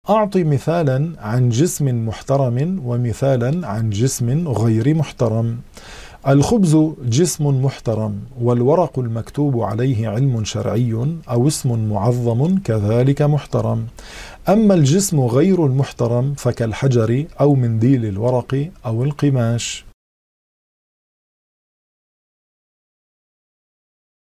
أعطي مثالا عن جسم محترم ومثالا عن جسم غير محترم. الخبز جسم محترم، والورق المكتوب عليه علم شرعي أو اسم معظم كذلك محترم. أما الجسم غير المحترم فكالحجر أو منديل الورق أو القماش.